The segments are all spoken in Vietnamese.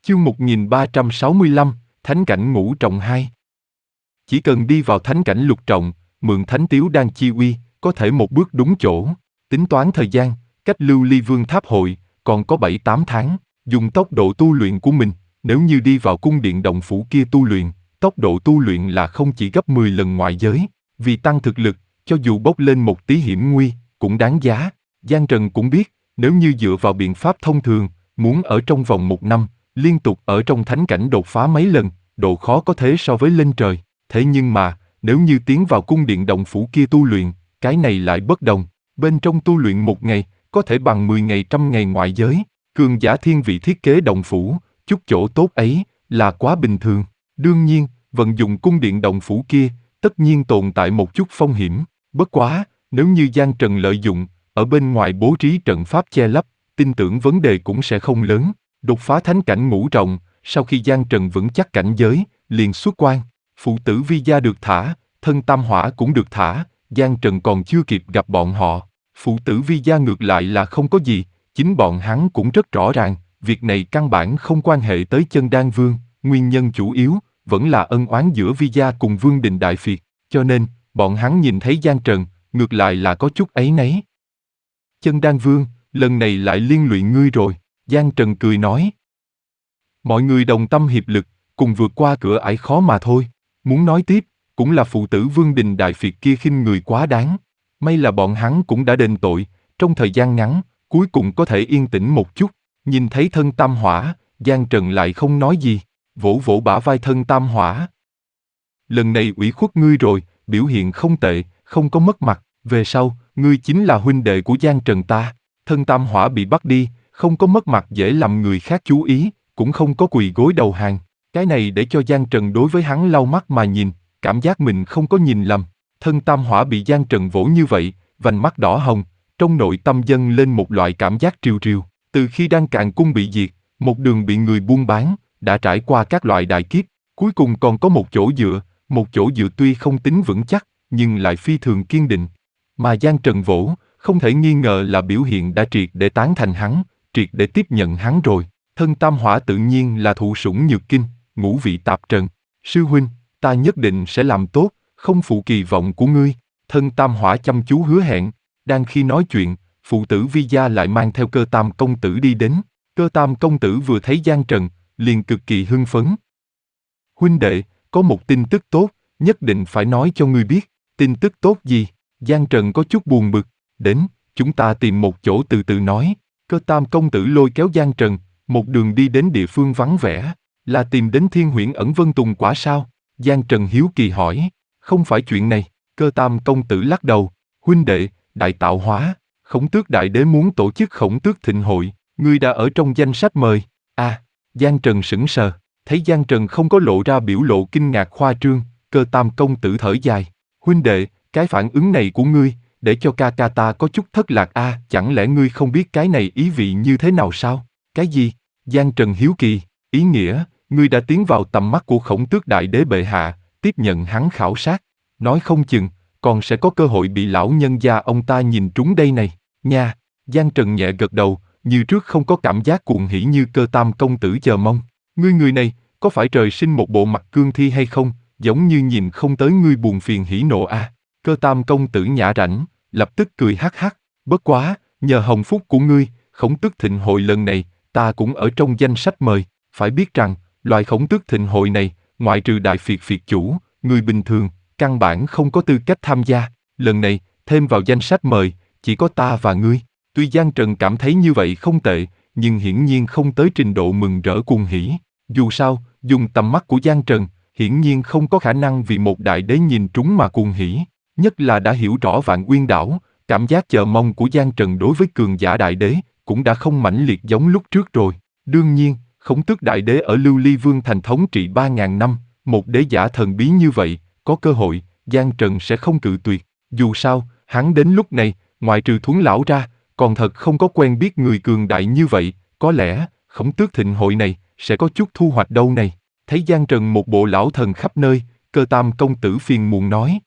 Chương 1365, Thánh cảnh ngũ trọng 2. Chỉ cần đi vào thánh cảnh lục trọng, mượn thánh tiếu đan chi uy, có thể một bước đúng chỗ. Tính toán thời gian, cách Lưu Ly Vương tháp hội, còn có 7-8 tháng. Dùng tốc độ tu luyện của mình, nếu như đi vào cung điện động phủ kia tu luyện, tốc độ tu luyện là không chỉ gấp 10 lần ngoại giới. Vì tăng thực lực, cho dù bốc lên một tí hiểm nguy, cũng đáng giá. Giang Trần cũng biết, nếu như dựa vào biện pháp thông thường, muốn ở trong vòng 1 năm, liên tục ở trong thánh cảnh đột phá mấy lần, độ khó có thế so với lên trời. Thế nhưng mà, nếu như tiến vào cung điện động phủ kia tu luyện, cái này lại bất đồng. Bên trong tu luyện 1 ngày, có thể bằng 10 ngày 100 ngày ngoại giới. Cường giả thiên vị thiết kế động phủ, chút chỗ tốt ấy, là quá bình thường. Đương nhiên, vận dụng cung điện động phủ kia, tất nhiên tồn tại một chút phong hiểm. Bất quá, nếu như Giang Trần lợi dụng, ở bên ngoài bố trí trận pháp che lấp, tin tưởng vấn đề cũng sẽ không lớn. Đột phá thánh cảnh ngũ trọng, sau khi Giang Trần vững chắc cảnh giới, liền xuất quan. Phụ tử Vi Gia được thả, thân Tam Hỏa cũng được thả, Giang Trần còn chưa kịp gặp bọn họ. Phụ tử Vi Gia ngược lại là không có gì, chính bọn hắn cũng rất rõ ràng, việc này căn bản không quan hệ tới Chân Đan Vương, nguyên nhân chủ yếu vẫn là ân oán giữa Vi Gia cùng Vương Đình Đại Phiệt, cho nên, bọn hắn nhìn thấy Giang Trần, ngược lại là có chút áy náy. Chân Đan Vương, lần này lại liên lụy ngươi rồi, Giang Trần cười nói. Mọi người đồng tâm hiệp lực, cùng vượt qua cửa ải khó mà thôi. Muốn nói tiếp, cũng là phụ tử Vương Đình Đại Phiệt kia khinh người quá đáng. May là bọn hắn cũng đã đền tội, trong thời gian ngắn, cuối cùng có thể yên tĩnh một chút. Nhìn thấy thân Tam Hỏa, Giang Trần lại không nói gì, vỗ vỗ bả vai thân Tam Hỏa. Lần này ủy khuất ngươi rồi, biểu hiện không tệ, không có mất mặt, về sau, ngươi chính là huynh đệ của Giang Trần ta. Thân Tam Hỏa bị bắt đi, không có mất mặt dễ làm người khác chú ý, cũng không có quỳ gối đầu hàng. Cái này để cho Giang Trần đối với hắn lau mắt mà nhìn, cảm giác mình không có nhìn lầm. Thân Tam Hỏa bị Giang Trần vỗ như vậy, vành mắt đỏ hồng, trong nội tâm dâng lên một loại cảm giác triều triều. Từ khi Đan Càn Cung bị diệt, một đường bị người buôn bán, đã trải qua các loại đại kiếp, cuối cùng còn có một chỗ dựa tuy không tính vững chắc, nhưng lại phi thường kiên định. Mà Giang Trần vỗ, không thể nghi ngờ là biểu hiện đã triệt để tán thành hắn, triệt để tiếp nhận hắn rồi. Thân Tam Hỏa tự nhiên là thụ sủng nhược kinh, ngũ vị tạp trần. Sư huynh, ta nhất định sẽ làm tốt, không phụ kỳ vọng của ngươi. Thân Tam Hỏa chăm chú hứa hẹn. Đang khi nói chuyện, phụ tử Vi Gia lại mang theo Cơ Tam công tử đi đến. Cơ Tam công tử vừa thấy Giang Trần, liền cực kỳ hưng phấn. Huynh đệ, có một tin tức tốt, nhất định phải nói cho ngươi biết. Tin tức tốt gì? Giang Trần có chút buồn bực. Đến, chúng ta tìm một chỗ từ từ nói. Cơ Tam công tử lôi kéo Giang Trần, một đường đi đến địa phương vắng vẻ. Là tìm đến Thiên Huyễn ẩn Vân Tùng quả sao? Giang Trần hiếu kỳ hỏi. Không phải chuyện này. Cơ Tam công tử lắc đầu. Huynh đệ, đại tạo hóa, Khổng Tước Đại Đế muốn tổ chức Khổng Tước Thịnh Hội, ngươi đã ở trong danh sách mời. À, Giang Trần sững sờ, thấy Giang Trần không có lộ ra biểu lộ kinh ngạc khoa trương, Cơ Tam công tử thở dài. Huynh đệ, cái phản ứng này của ngươi, để cho ca ca ta có chút thất lạc a, chẳng lẽ ngươi không biết cái này ý vị như thế nào sao? Cái gì? Giang Trần hiếu kỳ, ý nghĩa, ngươi đã tiến vào tầm mắt của Khổng Tước Đại Đế bệ hạ, tiếp nhận hắn khảo sát, nói không chừng, còn sẽ có cơ hội bị lão nhân gia ông ta nhìn trúng đây này, nha. Giang Trần nhẹ gật đầu, như trước không có cảm giác cuồng hỉ như Cơ Tam công tử chờ mong. Ngươi người này, có phải trời sinh một bộ mặt cương thi hay không, giống như nhìn không tới ngươi buồn phiền hỉ nộ à? Cơ Tam công tử nhã rảnh, lập tức cười hắc hắc, bất quá, nhờ hồng phúc của ngươi, Khổng Tước Thịnh Hội lần này, ta cũng ở trong danh sách mời, phải biết rằng, loại Khổng Tước Thịnh Hội này, ngoại trừ Đại Phiệt Phiệt chủ, người bình thường, căn bản không có tư cách tham gia, lần này, thêm vào danh sách mời, chỉ có ta và ngươi. Tuy Giang Trần cảm thấy như vậy không tệ, nhưng hiển nhiên không tới trình độ mừng rỡ cuồng hỉ. Dù sao, dùng tầm mắt của Giang Trần, hiển nhiên không có khả năng vì một đại đế nhìn trúng mà cuồng hỉ. Nhất là đã hiểu rõ Vạn Uyên Đảo, cảm giác chờ mong của Giang Trần đối với cường giả đại đế, cũng đã không mãnh liệt giống lúc trước rồi. Đương nhiên, Khổng Tước Đại Đế ở Lưu Ly Vương thành thống trị 3.000 năm, một đế giả thần bí như vậy, có cơ hội, Giang Trần sẽ không cự tuyệt. Dù sao, hắn đến lúc này, ngoại trừ Thuấn lão ra, còn thật không có quen biết người cường đại như vậy, có lẽ, Khổng Tước Thịnh Hội này, sẽ có chút thu hoạch đâu này. Thấy Giang Trần một bộ lão thần khắp nơi, Cơ Tam công tử phiền muộn nói.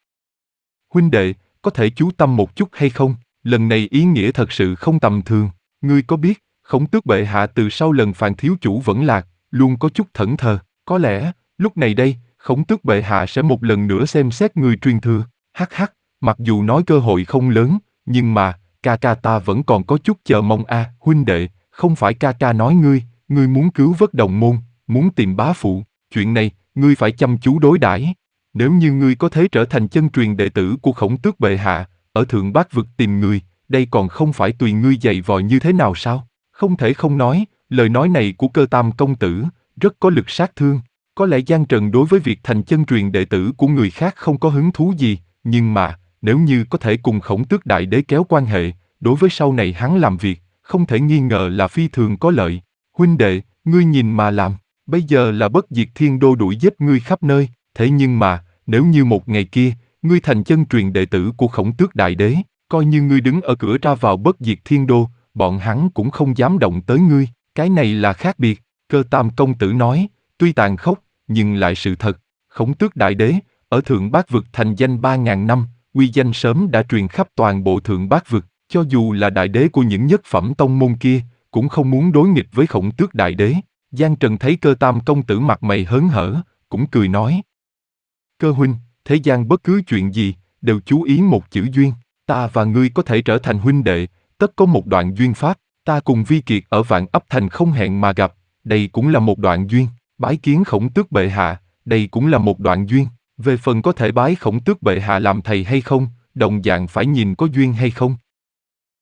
Huynh đệ, có thể chú tâm một chút hay không? Lần này ý nghĩa thật sự không tầm thường. Ngươi có biết, Khổng Tước bệ hạ từ sau lần Phàn thiếu chủ vẫn lạc, luôn có chút thẫn thờ. Có lẽ, lúc này đây, Khổng Tước bệ hạ sẽ một lần nữa xem xét người truyền thừa. Hắc hắc, mặc dù nói cơ hội không lớn, nhưng mà, ca ca ta vẫn còn có chút chờ mong a. Huynh đệ, không phải ca ca nói ngươi muốn cứu vớt đồng môn, muốn tìm bá phụ, chuyện này, ngươi phải chăm chú đối đãi. Nếu như ngươi có thể trở thành chân truyền đệ tử của Khổng Tước bệ hạ, ở Thượng Bát Vực tìm người, đây còn không phải tùy ngươi dạy vò như thế nào sao? Không thể không nói, lời nói này của Cơ Tam công tử, rất có lực sát thương. Có lẽ Giang Trần đối với việc thành chân truyền đệ tử của người khác không có hứng thú gì, nhưng mà, nếu như có thể cùng Khổng Tước đại đế kéo quan hệ, đối với sau này hắn làm việc, không thể nghi ngờ là phi thường có lợi. Huynh đệ, ngươi nhìn mà làm, bây giờ là Bất Diệt Thiên Đô đuổi giết ngươi khắp nơi, thế nhưng mà, nếu như một ngày kia, ngươi thành chân truyền đệ tử của Khổng Tước đại đế, coi như ngươi đứng ở cửa ra vào Bất Diệt Thiên Đô, bọn hắn cũng không dám động tới ngươi, cái này là khác biệt. Cơ Tam công tử nói, tuy tàn khốc, nhưng lại sự thật. Khổng Tước đại đế, ở Thượng Bát Vực thành danh 3.000 năm, uy danh sớm đã truyền khắp toàn bộ Thượng Bát Vực, cho dù là đại đế của những nhất phẩm tông môn kia, cũng không muốn đối nghịch với Khổng Tước đại đế. Giang Trần thấy Cơ Tam công tử mặt mày hớn hở, cũng cười nói. Cơ huynh, thế gian bất cứ chuyện gì, đều chú ý một chữ duyên, ta và ngươi có thể trở thành huynh đệ, tất có một đoạn duyên pháp, ta cùng Vi Kiệt ở Vạn Ấp Thành không hẹn mà gặp, đây cũng là một đoạn duyên, bái kiến Khổng Tước bệ hạ, đây cũng là một đoạn duyên, về phần có thể bái Khổng Tước bệ hạ làm thầy hay không, đồng dạng phải nhìn có duyên hay không.